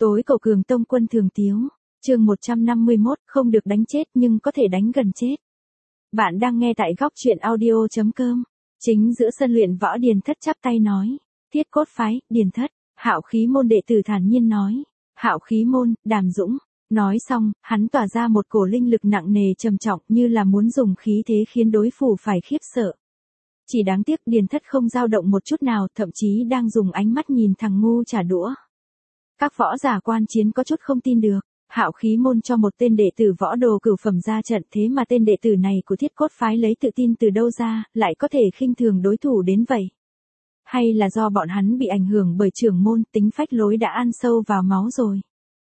Tối cầu cường tông quân thường tiếu. Chương 151, không được đánh chết nhưng có thể đánh gần chết. Bạn đang nghe tại góc truyện audio.com. Chính giữa sân luyện võ Điền Thất chắp tay nói. Thiết cốt phái, Điền Thất. Hạo Khí môn đệ tử thản nhiên nói. Hạo Khí môn, Đàm Dũng. Nói xong, hắn tỏa ra một cổ linh lực nặng nề trầm trọng như là muốn dùng khí thế khiến đối thủ phải khiếp sợ. Chỉ đáng tiếc Điền Thất không dao động một chút nào, thậm chí đang dùng ánh mắt nhìn thằng ngu trả đũa. Các võ giả quan chiến có chút không tin được. Hạo Khí môn cho một tên đệ tử võ đồ cửu phẩm ra trận, thế mà tên đệ tử này của Thiết Cốt phái lấy tự tin từ đâu ra, lại có thể khinh thường đối thủ đến vậy. Hay là do bọn hắn bị ảnh hưởng bởi trưởng môn, tính phách lối đã ăn sâu vào máu rồi.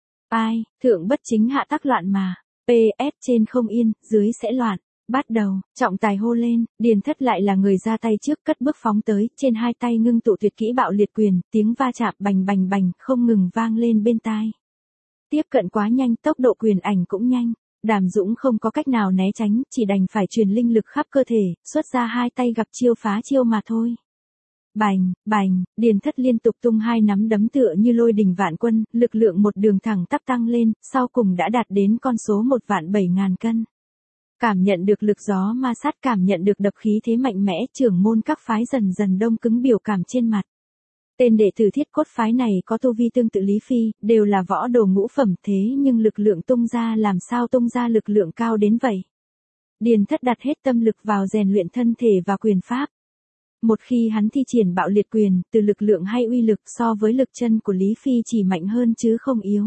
Ai, thượng bất chính hạ tắc loạn mà. PS trên không yên, dưới sẽ loạn. Bắt đầu, trọng tài hô lên, Điền Thất lại là người ra tay trước, cất bước phóng tới, trên hai tay ngưng tụ tuyệt kỹ bạo liệt quyền, tiếng va chạm bành bành bành, không ngừng vang lên bên tai. Tiếp cận quá nhanh, tốc độ quyền ảnh cũng nhanh. Đàm Dũng không có cách nào né tránh, chỉ đành phải truyền linh lực khắp cơ thể, xuất ra hai tay gặp chiêu phá chiêu mà thôi. Bành, bành, Điền Thất liên tục tung hai nắm đấm tựa như lôi đình vạn quân, lực lượng một đường thẳng tắp tăng lên, sau cùng đã đạt đến con số 1.700.000 cân. Cảm nhận được lực gió ma sát, cảm nhận được đập khí thế mạnh mẽ, trưởng môn các phái dần dần đông cứng biểu cảm trên mặt. Tên đệ tử Thiết Cốt phái này có tu vi tương tự Lý Phi, đều là võ đồ ngũ phẩm, thế nhưng lực lượng tung ra làm sao tung ra lực lượng cao đến vậy. Điền Thất đặt hết tâm lực vào rèn luyện thân thể và quyền pháp. Một khi hắn thi triển bạo liệt quyền, từ lực lượng hay uy lực so với lực chân của Lý Phi chỉ mạnh hơn chứ không yếu.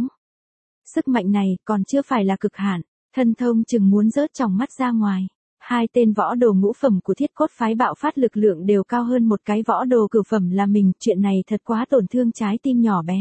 Sức mạnh này còn chưa phải là cực hạn, thân thông chừng muốn rớt tròng mắt ra ngoài. Hai tên võ đồ ngũ phẩm của Thiết Cốt phái bạo phát lực lượng đều cao hơn một cái võ đồ cửu phẩm là mình, chuyện này thật quá tổn thương trái tim nhỏ bé.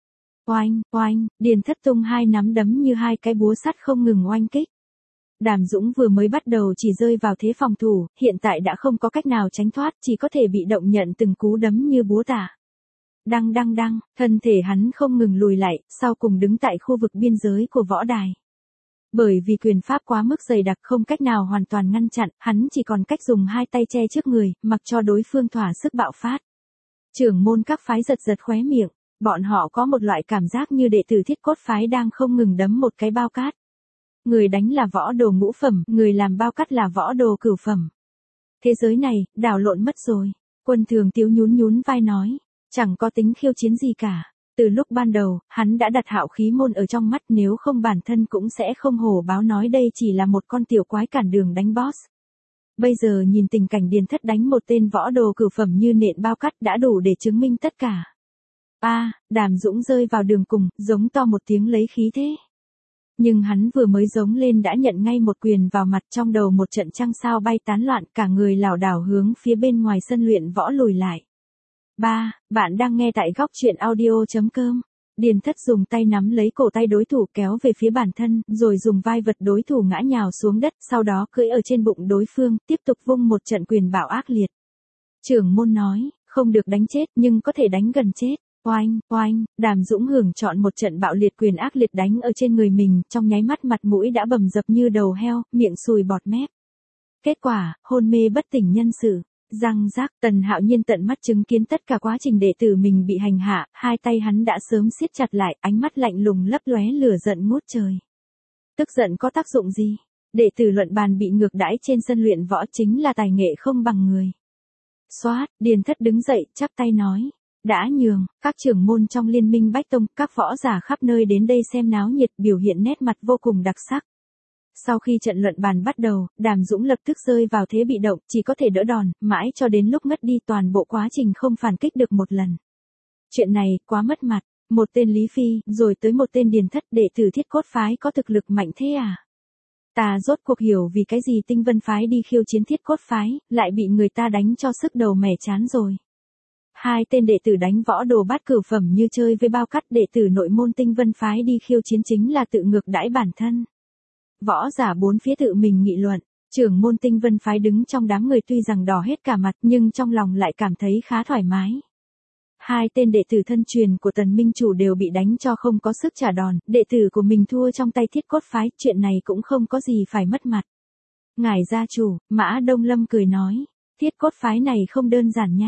Oanh, oanh, Điền Thất tung hai nắm đấm như hai cái búa sắt không ngừng oanh kích. Đàm Dũng vừa mới bắt đầu chỉ rơi vào thế phòng thủ, hiện tại đã không có cách nào tránh thoát, chỉ có thể bị động nhận từng cú đấm như búa tạ. Đăng đăng đăng, thân thể hắn không ngừng lùi lại, sau cùng đứng tại khu vực biên giới của võ đài. Bởi vì quyền pháp quá mức dày đặc không cách nào hoàn toàn ngăn chặn, hắn chỉ còn cách dùng hai tay che trước người, mặc cho đối phương thỏa sức bạo phát. Trưởng môn các phái giật giật khóe miệng, bọn họ có một loại cảm giác như đệ tử Thiết Cốt phái đang không ngừng đấm một cái bao cát. Người đánh là võ đồ ngũ phẩm, người làm bao cát là võ đồ cửu phẩm. Thế giới này, đảo lộn mất rồi. Quân Thường Tiếu nhún nhún vai nói, chẳng có tính khiêu chiến gì cả. Từ lúc ban đầu, hắn đã đặt Hạo Khí môn ở trong mắt, nếu không bản thân cũng sẽ không hổ báo nói đây chỉ là một con tiểu quái cản đường đánh boss. Bây giờ nhìn tình cảnh Điền Thất đánh một tên võ đồ cửu phẩm như nện bao cát đã đủ để chứng minh tất cả. Đàm Dũng rơi vào đường cùng, giống to một tiếng lấy khí thế. Nhưng hắn vừa mới giống lên đã nhận ngay một quyền vào mặt, trong đầu một trận trăng sao bay tán loạn, cả người lảo đảo hướng phía bên ngoài sân luyện võ lùi lại. Bạn đang nghe tại góc truyện audio.com. Điền Thất dùng tay nắm lấy cổ tay đối thủ kéo về phía bản thân, rồi dùng vai vật đối thủ ngã nhào xuống đất, sau đó cưỡi ở trên bụng đối phương, tiếp tục vung một trận quyền bạo ác liệt. Trưởng môn nói, không được đánh chết nhưng có thể đánh gần chết. Oanh, oanh, Đàm Dũng hưởng chọn một trận bạo liệt quyền ác liệt đánh ở trên người mình, trong nháy mắt mặt mũi đã bầm dập như đầu heo, miệng sùi bọt mép. Kết quả, hôn mê bất tỉnh nhân sự. Răng rác, Tần Hạo Nhiên tận mắt chứng kiến tất cả quá trình đệ tử mình bị hành hạ, hai tay hắn đã sớm siết chặt lại, ánh mắt lạnh lùng lấp lóe lửa giận ngút trời. Tức giận có tác dụng gì? Đệ tử luận bàn bị ngược đãi trên sân luyện võ chính là tài nghệ không bằng người. Xoát, Điền Thất đứng dậy, chắp tay nói. Đã nhường, các trưởng môn trong liên minh Bách Tông, các võ giả khắp nơi đến đây xem náo nhiệt, biểu hiện nét mặt vô cùng đặc sắc. Sau khi trận luận bàn bắt đầu, Đàm Dũng lập tức rơi vào thế bị động, chỉ có thể đỡ đòn, mãi cho đến lúc ngất đi toàn bộ quá trình không phản kích được một lần. Chuyện này, quá mất mặt, một tên Lý Phi, rồi tới một tên Điền Thất, đệ tử Thiết Cốt phái có thực lực mạnh thế à? Ta rốt cuộc hiểu vì cái gì Tinh Vân phái đi khiêu chiến Thiết Cốt phái, lại bị người ta đánh cho sức đầu mẻ chán rồi. Hai tên đệ tử đánh võ đồ bát cửu phẩm như chơi với bao cát, đệ tử nội môn Tinh Vân phái đi khiêu chiến chính là tự ngược đãi bản thân. Võ giả bốn phía tự mình nghị luận, trưởng môn Tinh Vân phái đứng trong đám người tuy rằng đỏ hết cả mặt nhưng trong lòng lại cảm thấy khá thoải mái. Hai tên đệ tử thân truyền của Tần Minh Chủ đều bị đánh cho không có sức trả đòn, đệ tử của mình thua trong tay Thiết Cốt phái, chuyện này cũng không có gì phải mất mặt. Ngài gia chủ, Mã Đông Lâm cười nói, Thiết Cốt phái này không đơn giản nha.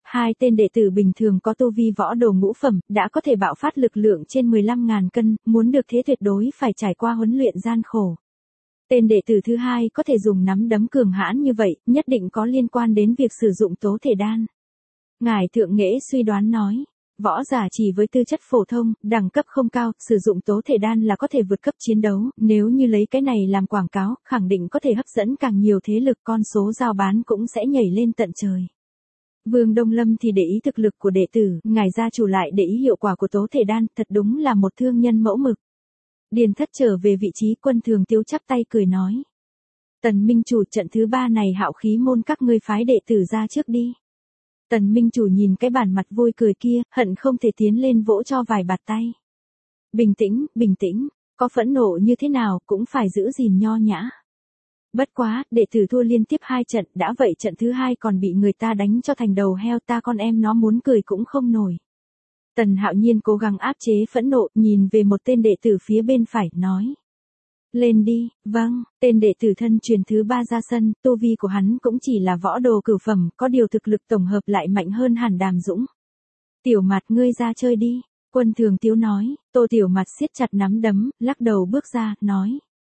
Hai tên đệ tử bình thường có tu vi võ đồ ngũ phẩm, đã có thể bạo phát lực lượng trên 15.000 cân, muốn được thế tuyệt đối phải trải qua huấn luyện gian khổ. Tên đệ tử thứ hai có thể dùng nắm đấm cường hãn như vậy, nhất định có liên quan đến việc sử dụng tố thể đan. Ngài Thượng Nghệ suy đoán nói, võ giả chỉ với tư chất phổ thông, đẳng cấp không cao, sử dụng tố thể đan là có thể vượt cấp chiến đấu, nếu như lấy cái này làm quảng cáo, khẳng định có thể hấp dẫn càng nhiều thế lực, con số giao bán cũng sẽ nhảy lên tận trời. Vương Đông Lâm thì để ý thực lực của đệ tử, ngài gia chủ lại để ý hiệu quả của tố thể đan, thật đúng là một thương nhân mẫu mực. Điền Thất trở về vị trí Quân Thường Tiếu chắp tay cười nói. Tần Minh Chủ, trận thứ 3 này Hạo Khí môn các ngươi phái đệ tử ra trước đi. Tần Minh Chủ nhìn cái bản mặt vui cười kia, hận không thể tiến lên vỗ cho vài bạt tay. Bình tĩnh, bình tĩnh, có phẫn nộ như thế nào cũng phải giữ gìn nho nhã. Bất quá, đệ tử thua liên tiếp 2 trận, đã vậy trận thứ 2 còn bị người ta đánh cho thành đầu heo, ta con em nó muốn cười cũng không nổi. Tần Hạo Nhiên cố gắng áp chế phẫn nộ, nhìn về một tên đệ tử phía bên phải, nói. Lên đi, vâng, tên đệ tử thân truyền thứ 3 ra sân, tu vi của hắn cũng chỉ là võ đồ cửu phẩm, có điều thực lực tổng hợp lại mạnh hơn hẳn Đàm Dũng. Tiểu Mạt ngươi ra chơi đi, Quân Thường Tiếu nói, Tô Tiểu Mạt siết chặt nắm đấm, lắc đầu bước ra, nói.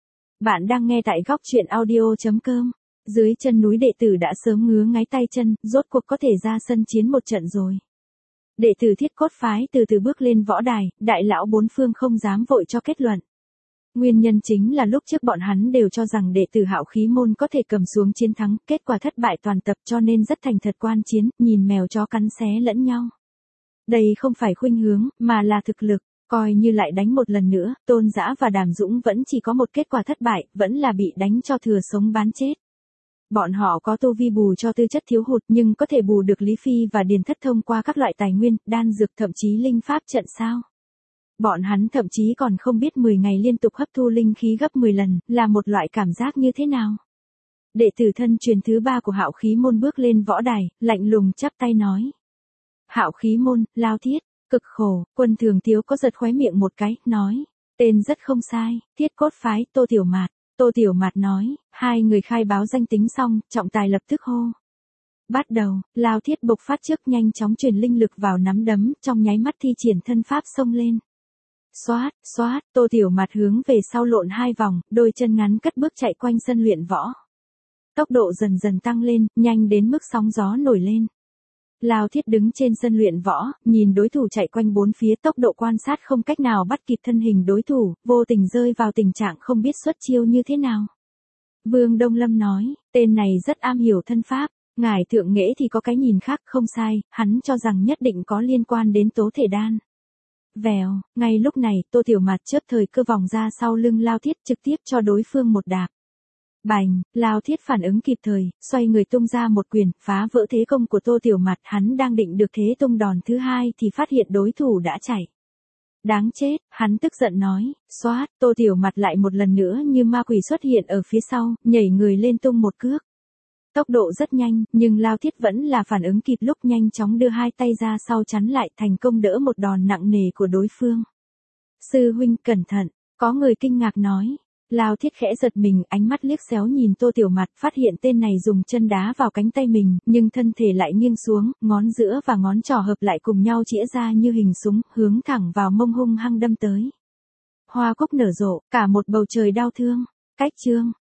Bạn đang nghe tại góc truyện audio.com. Dưới chân núi đệ tử đã sớm ngứa ngáy tay chân, rốt cuộc có thể ra sân chiến một trận rồi. Đệ tử Thiết Cốt phái từ từ bước lên võ đài, đại lão bốn phương không dám vội cho kết luận. Nguyên nhân chính là lúc trước bọn hắn đều cho rằng đệ tử Hạo Khí môn có thể cầm xuống chiến thắng, kết quả thất bại toàn tập cho nên rất thành thật quan chiến, nhìn mèo chó cắn xé lẫn nhau. Đây không phải khuynh hướng, mà là thực lực, coi như lại đánh một lần nữa, Tôn Dã và Đàm Dũng vẫn chỉ có một kết quả thất bại, vẫn là bị đánh cho thừa sống bán chết. Bọn họ có tu vi bù cho tư chất thiếu hụt nhưng có thể bù được Lý Phi và Điền Thất thông qua các loại tài nguyên, đan dược thậm chí linh pháp trận sao. Bọn hắn thậm chí còn không biết 10 ngày liên tục hấp thu linh khí gấp 10 lần, là một loại cảm giác như thế nào. Đệ tử thân truyền thứ 3 của Hạo Khí môn bước lên võ đài, lạnh lùng chắp tay nói. Hạo Khí môn, Lao Thiết, cực khổ, Quân Thường Tiếu có giật khóe miệng một cái, nói. Tên rất không sai, Thiết Cốt phái, Tô Tiểu Mạt. Tô Tiểu Mạt nói, hai người khai báo danh tính xong, trọng tài lập tức hô. Bắt đầu, Lao Thiết bộc phát trước nhanh chóng truyền linh lực vào nắm đấm, trong nháy mắt thi triển thân pháp xông lên. Xoát, xoát, Tô Tiểu Mạt hướng về sau lộn 2 vòng, đôi chân ngắn cất bước chạy quanh sân luyện võ. Tốc độ dần dần tăng lên, nhanh đến mức sóng gió nổi lên. Lao Thiết đứng trên sân luyện võ, nhìn đối thủ chạy quanh bốn phía, tốc độ quan sát không cách nào bắt kịp thân hình đối thủ, vô tình rơi vào tình trạng không biết xuất chiêu như thế nào. Vương Đông Lâm nói, tên này rất am hiểu thân pháp, ngài Thượng Nghệ thì có cái nhìn khác, không sai, hắn cho rằng nhất định có liên quan đến tố thể đan. Vèo, ngay lúc này, Tô Tiểu Mạt chớp thời cơ vòng ra sau lưng Lao Thiết trực tiếp cho đối phương một đạp. Bành, Lao Thiết phản ứng kịp thời, xoay người tung ra một quyền, phá vỡ thế công của Tô Tiểu Mạt, hắn đang định được thế tung đòn thứ 2 thì phát hiện đối thủ đã chạy. Đáng chết, hắn tức giận nói, xoát, Tô Tiểu Mạt lại một lần nữa như ma quỷ xuất hiện ở phía sau, nhảy người lên tung một cước. Tốc độ rất nhanh, nhưng Lao Thiết vẫn là phản ứng kịp lúc nhanh chóng đưa 2 tay ra sau chắn lại, thành công đỡ một đòn nặng nề của đối phương. Sư huynh cẩn thận, có người kinh ngạc nói. Lao Thiết khẽ giật mình, ánh mắt liếc xéo nhìn Tô Tiểu Mạt, phát hiện tên này dùng chân đá vào cánh tay mình, nhưng thân thể lại nghiêng xuống, ngón giữa và ngón trỏ hợp lại cùng nhau chĩa ra như hình súng, hướng thẳng vào mông hung hăng đâm tới. Hoa cúc nở rộ, cả một bầu trời đau thương. Cách chương